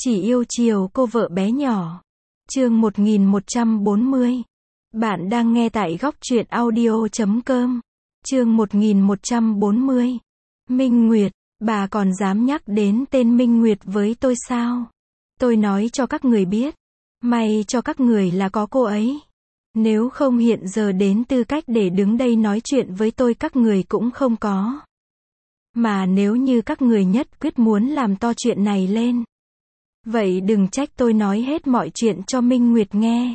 Chỉ yêu chiều cô vợ bé nhỏ. Chương 1140. Bạn đang nghe tại góc truyện audio.com. Chương 1140. Minh Nguyệt, bà còn dám nhắc đến tên Minh Nguyệt với tôi sao? Tôi nói cho các người biết. May cho các người là có cô ấy. Nếu không hiện giờ đến tư cách để đứng đây nói chuyện với tôi các người cũng không có. Mà nếu như các người nhất quyết muốn làm to chuyện này lên, vậy đừng trách tôi nói hết mọi chuyện cho Minh Nguyệt nghe.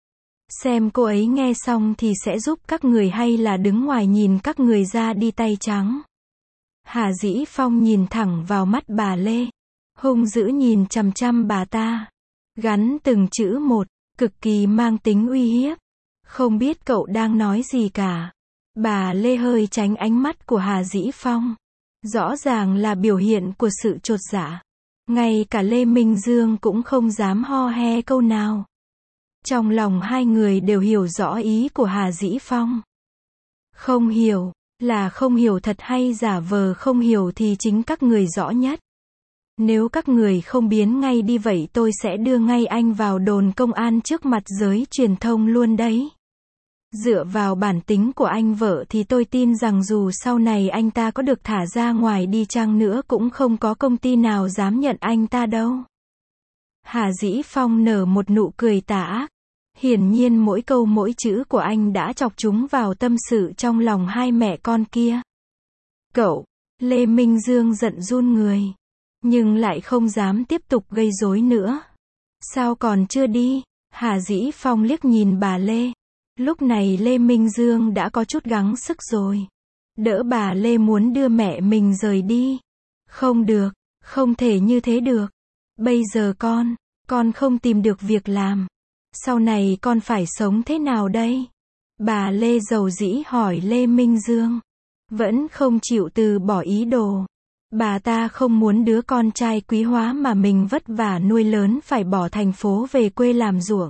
Xem cô ấy nghe xong thì sẽ giúp các người hay là đứng ngoài nhìn các người ra đi tay trắng. Hà Dĩ Phong nhìn thẳng vào mắt bà Lê, hung dữ nhìn chằm chằm bà ta, gắn từng chữ một, cực kỳ mang tính uy hiếp. Không biết cậu đang nói gì cả. Bà Lê hơi tránh ánh mắt của Hà Dĩ Phong. Rõ ràng là biểu hiện của sự chột dạ. Ngay cả Lê Minh Dương cũng không dám ho he câu nào. Trong lòng hai người đều hiểu rõ ý của Hà Dĩ Phong. Không hiểu, là không hiểu thật hay giả vờ không hiểu thì chính các người rõ nhất. Nếu các người không biến ngay đi vậy tôi sẽ đưa ngay anh vào đồn công an trước mặt giới truyền thông luôn đấy. Dựa vào bản tính của anh vợ thì tôi tin rằng dù sau này anh ta có được thả ra ngoài đi chăng nữa cũng không có công ty nào dám nhận anh ta đâu. Hà Dĩ Phong nở một nụ cười tà ác. Hiển nhiên mỗi câu mỗi chữ của anh đã chọc chúng vào tâm sự trong lòng hai mẹ con kia. Cậu, Lê Minh Dương giận run người. Nhưng lại không dám tiếp tục gây rối nữa. Sao còn chưa đi? Hà Dĩ Phong liếc nhìn bà Lê. Lúc này Lê Minh Dương đã có chút gắng sức rồi. Đỡ bà Lê muốn đưa mẹ mình rời đi. Không được, không thể như thế được. Bây giờ con không tìm được việc làm. Sau này con phải sống thế nào đây? Bà Lê dầu dĩ hỏi Lê Minh Dương. Vẫn không chịu từ bỏ ý đồ. Bà ta không muốn đứa con trai quý hóa mà mình vất vả nuôi lớn phải bỏ thành phố về quê làm ruộng.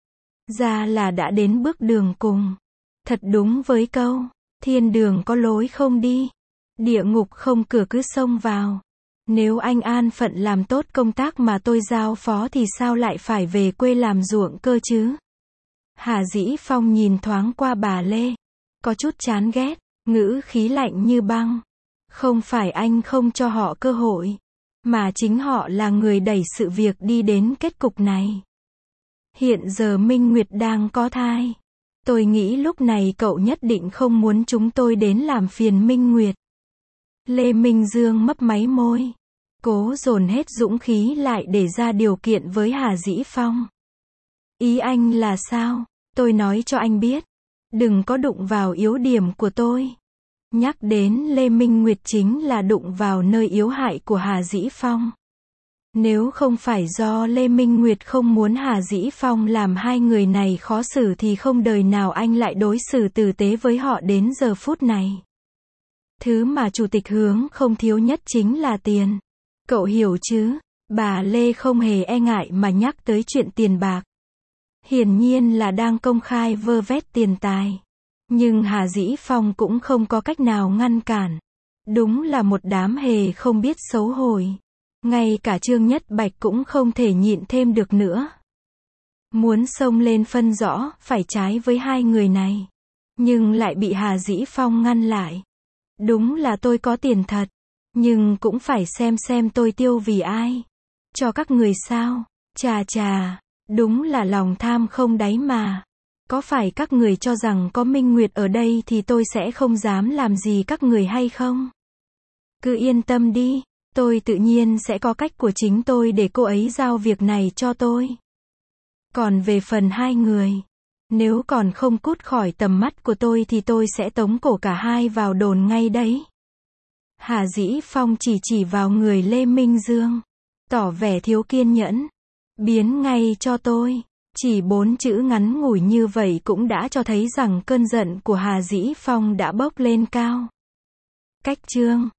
Ra là đã đến bước đường cùng. Thật đúng với câu, thiên đường có lối không đi, địa ngục không cửa cứ xông vào. Nếu anh an phận làm tốt công tác mà tôi giao phó thì sao lại phải về quê làm ruộng cơ chứ? Hà Dĩ Phong nhìn thoáng qua bà Lê, có chút chán ghét, ngữ khí lạnh như băng. Không phải anh không cho họ cơ hội, mà chính họ là người đẩy sự việc đi đến kết cục này. Hiện giờ Minh Nguyệt đang có thai. Tôi nghĩ lúc này cậu nhất định không muốn chúng tôi đến làm phiền Minh Nguyệt. Lê Minh Dương mấp máy môi, cố dồn hết dũng khí lại để ra điều kiện với Hà Dĩ Phong. Ý anh là sao? Tôi nói cho anh biết. Đừng có đụng vào yếu điểm của tôi. Nhắc đến Lê Minh Nguyệt chính là đụng vào nơi yếu hại của Hà Dĩ Phong. Nếu không phải do Lê Minh Nguyệt không muốn Hà Dĩ Phong làm hai người này khó xử thì không đời nào anh lại đối xử tử tế với họ đến giờ phút này. Thứ mà chủ tịch Hướng không thiếu nhất chính là tiền. Cậu hiểu chứ? Bà Lê không hề e ngại mà nhắc tới chuyện tiền bạc. Hiển nhiên là đang công khai vơ vét tiền tài. Nhưng Hà Dĩ Phong cũng không có cách nào ngăn cản. Đúng là một đám hề không biết xấu hổ. Ngay cả Trương Nhất Bạch cũng không thể nhịn thêm được nữa. Muốn xông lên phân rõ, phải trái với hai người này. Nhưng lại bị Hà Dĩ Phong ngăn lại. Đúng là tôi có tiền thật. Nhưng cũng phải xem tôi tiêu vì ai. Cho các người sao? Chà, đúng là lòng tham không đáy mà. Có phải các người cho rằng có Minh Nguyệt ở đây thì tôi sẽ không dám làm gì các người hay không? Cứ yên tâm đi. Tôi tự nhiên sẽ có cách của chính tôi để cô ấy giao việc này cho tôi. Còn về phần hai người, nếu còn không cút khỏi tầm mắt của tôi thì tôi sẽ tống cổ cả hai vào đồn ngay đấy. Hà Dĩ Phong chỉ vào người Lê Minh Dương, tỏ vẻ thiếu kiên nhẫn. Biến ngay cho tôi. Chỉ 4 chữ ngắn ngủi như vậy cũng đã cho thấy rằng cơn giận của Hà Dĩ Phong đã bốc lên cao. Cách chương